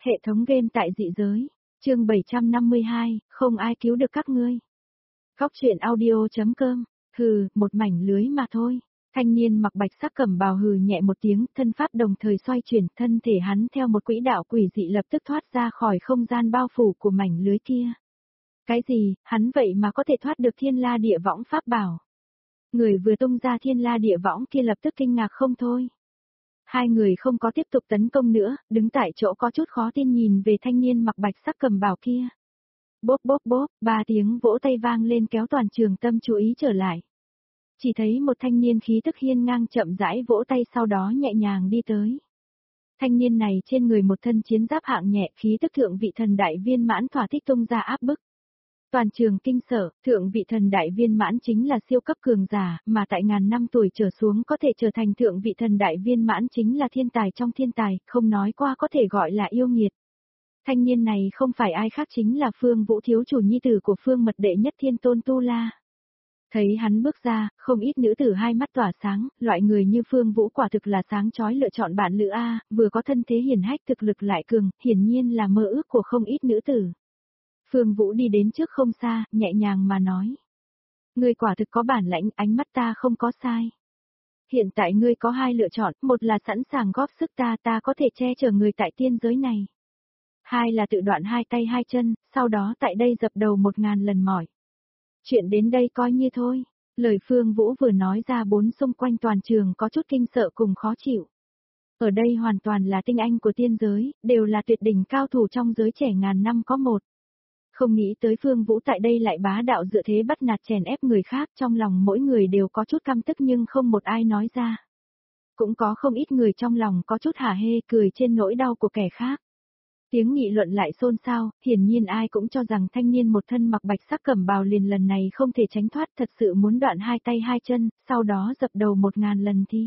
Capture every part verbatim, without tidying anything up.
Hệ thống game tại dị giới, chương bảy trăm năm mươi hai, không ai cứu được các ngươi. Góc truyện audio.com, hừ, một mảnh lưới mà thôi. Thanh niên mặc bạch sắc cẩm bào hừ nhẹ một tiếng, thân pháp đồng thời xoay chuyển, thân thể hắn theo một quỹ đạo quỷ dị lập tức thoát ra khỏi không gian bao phủ của mảnh lưới kia. Cái gì, hắn vậy mà có thể thoát được thiên la địa võng pháp bảo. Người vừa tung ra thiên la địa võng kia lập tức kinh ngạc không thôi. Hai người không có tiếp tục tấn công nữa, đứng tại chỗ có chút khó tin nhìn về thanh niên mặc bạch sắc cầm bào kia. Bốp bốp bốp, ba tiếng vỗ tay vang lên kéo toàn trường tâm chú ý trở lại. Chỉ thấy một thanh niên khí tức hiên ngang chậm rãi vỗ tay sau đó nhẹ nhàng đi tới. Thanh niên này trên người một thân chiến giáp hạng nhẹ, khí tức thượng vị thần đại viên mãn thỏa thích tung ra áp bức. Toàn trường kinh sợ, thượng vị thần đại viên mãn chính là siêu cấp cường giả, mà tại ngàn năm tuổi trở xuống có thể trở thành thượng vị thần đại viên mãn chính là thiên tài trong thiên tài, không nói qua có thể gọi là yêu nghiệt. Thanh niên này không phải ai khác chính là Phương Vũ thiếu chủ nhi tử của Phương Mật đệ nhất thiên tôn Tu La. Thấy hắn bước ra, không ít nữ tử hai mắt tỏa sáng, loại người như Phương Vũ quả thực là sáng chói lựa chọn bạn lữ A, vừa có thân thế hiển hách thực lực lại cường, hiển nhiên là mơ ước của không ít nữ tử. Phương Vũ đi đến trước không xa, nhẹ nhàng mà nói. Ngươi quả thực có bản lãnh, ánh mắt ta không có sai. Hiện tại ngươi có hai lựa chọn, một là sẵn sàng góp sức ta ta có thể che chở người tại tiên giới này. Hai là tự đoạn hai tay hai chân, sau đó tại đây dập đầu một ngàn lần mỏi. Chuyện đến đây coi như thôi. Lời Phương Vũ vừa nói ra bốn xung quanh toàn trường có chút kinh sợ cùng khó chịu. Ở đây hoàn toàn là tinh anh của tiên giới, đều là tuyệt đỉnh cao thủ trong giới trẻ ngàn năm có một. Không nghĩ tới Phương Vũ tại đây lại bá đạo dựa thế bắt nạt chèn ép người khác, trong lòng mỗi người đều có chút căm tức nhưng không một ai nói ra. Cũng có không ít người trong lòng có chút hả hê cười trên nỗi đau của kẻ khác. Tiếng nghị luận lại xôn xao, hiển nhiên ai cũng cho rằng thanh niên một thân mặc bạch sắc cẩm bào liền lần này không thể tránh thoát, thật sự muốn đoạn hai tay hai chân, sau đó dập đầu một ngàn lần thi.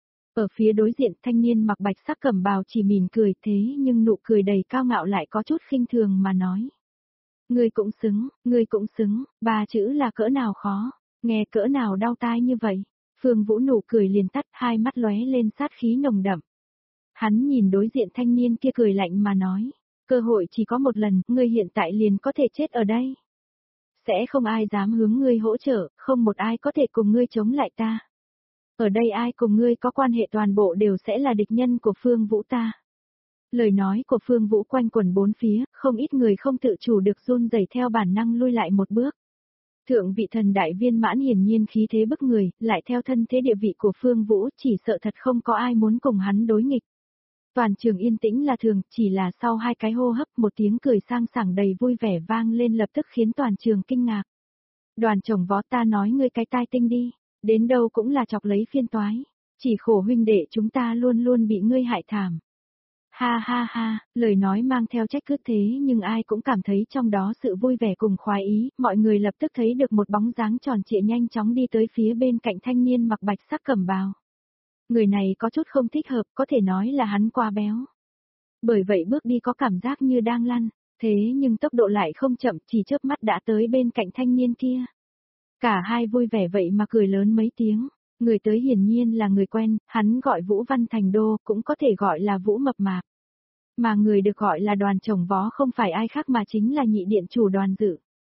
Ở phía đối diện thanh niên mặc bạch sắc cẩm bào chỉ mỉm cười thế nhưng nụ cười đầy cao ngạo lại có chút khinh thường mà nói. Ngươi cũng xứng, ngươi cũng xứng, ba chữ là cỡ nào khó, nghe cỡ nào đau tai như vậy. Phương Vũ nụ cười liền tắt, hai mắt lóe lên sát khí nồng đậm. Hắn nhìn đối diện thanh niên kia cười lạnh mà nói, cơ hội chỉ có một lần, ngươi hiện tại liền có thể chết ở đây. Sẽ không ai dám hướng ngươi hỗ trợ, không một ai có thể cùng ngươi chống lại ta. Ở đây ai cùng ngươi có quan hệ toàn bộ đều sẽ là địch nhân của Phương Vũ ta. Lời nói của Phương Vũ quanh quẩn bốn phía, không ít người không tự chủ được run rẩy theo bản năng lui lại một bước. Thượng vị thần đại viên mãn hiển nhiên khí thế bức người, lại theo thân thế địa vị của Phương Vũ chỉ sợ thật không có ai muốn cùng hắn đối nghịch. Toàn trường yên tĩnh là thường, chỉ là sau hai cái hô hấp một tiếng cười sang sảng đầy vui vẻ vang lên lập tức khiến toàn trường kinh ngạc. Đoàn chồng võ ta nói ngươi cái tai tinh đi, đến đâu cũng là chọc lấy phiên toái, chỉ khổ huynh đệ chúng ta luôn luôn bị ngươi hại thảm. Ha ha ha, lời nói mang theo trách cứ thế nhưng ai cũng cảm thấy trong đó sự vui vẻ cùng khoái ý, mọi người lập tức thấy được một bóng dáng tròn trịa nhanh chóng đi tới phía bên cạnh thanh niên mặc bạch sắc cẩm bào. Người này có chút không thích hợp, có thể nói là hắn quá béo. Bởi vậy bước đi có cảm giác như đang lăn, thế nhưng tốc độ lại không chậm, chỉ chớp mắt đã tới bên cạnh thanh niên kia. Cả hai vui vẻ vậy mà cười lớn mấy tiếng. Người tới hiển nhiên là người quen, hắn gọi Vũ Văn Thành Đô, cũng có thể gọi là Vũ Mập Mạp. Mà người được gọi là Đoàn Chồng Vó không phải ai khác mà chính là nhị điện chủ Đoàn Dự.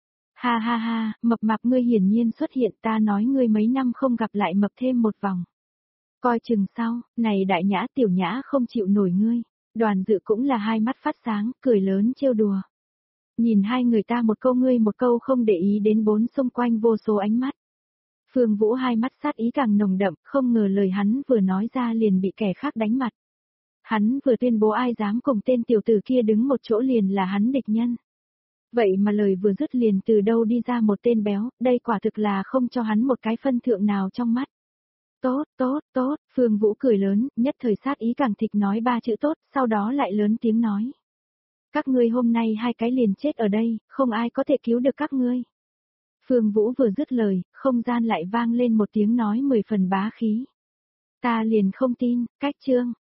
Ha ha ha, Mập Mạp ngươi hiển nhiên xuất hiện, ta nói ngươi mấy năm không gặp lại mập thêm một vòng. Coi chừng sau, này đại nhã tiểu nhã không chịu nổi ngươi. Đoàn Dự cũng là hai mắt phát sáng, cười lớn trêu đùa. Nhìn hai người ta một câu ngươi một câu không để ý đến bốn xung quanh vô số ánh mắt. Phương Vũ hai mắt sát ý càng nồng đậm, không ngờ lời hắn vừa nói ra liền bị kẻ khác đánh mặt. Hắn vừa tuyên bố ai dám cùng tên tiểu tử kia đứng một chỗ liền là hắn địch nhân. Vậy mà lời vừa dứt liền từ đâu đi ra một tên béo, đây quả thực là không cho hắn một cái phân thượng nào trong mắt. Tốt, tốt, tốt, Phương Vũ cười lớn, nhất thời sát ý càng thịt nói ba chữ tốt, sau đó lại lớn tiếng nói. Các ngươi hôm nay hai cái liền chết ở đây, không ai có thể cứu được các ngươi. Phương Vũ vừa dứt lời, không gian lại vang lên một tiếng nói mười phần bá khí. Ta liền không tin, cách chương,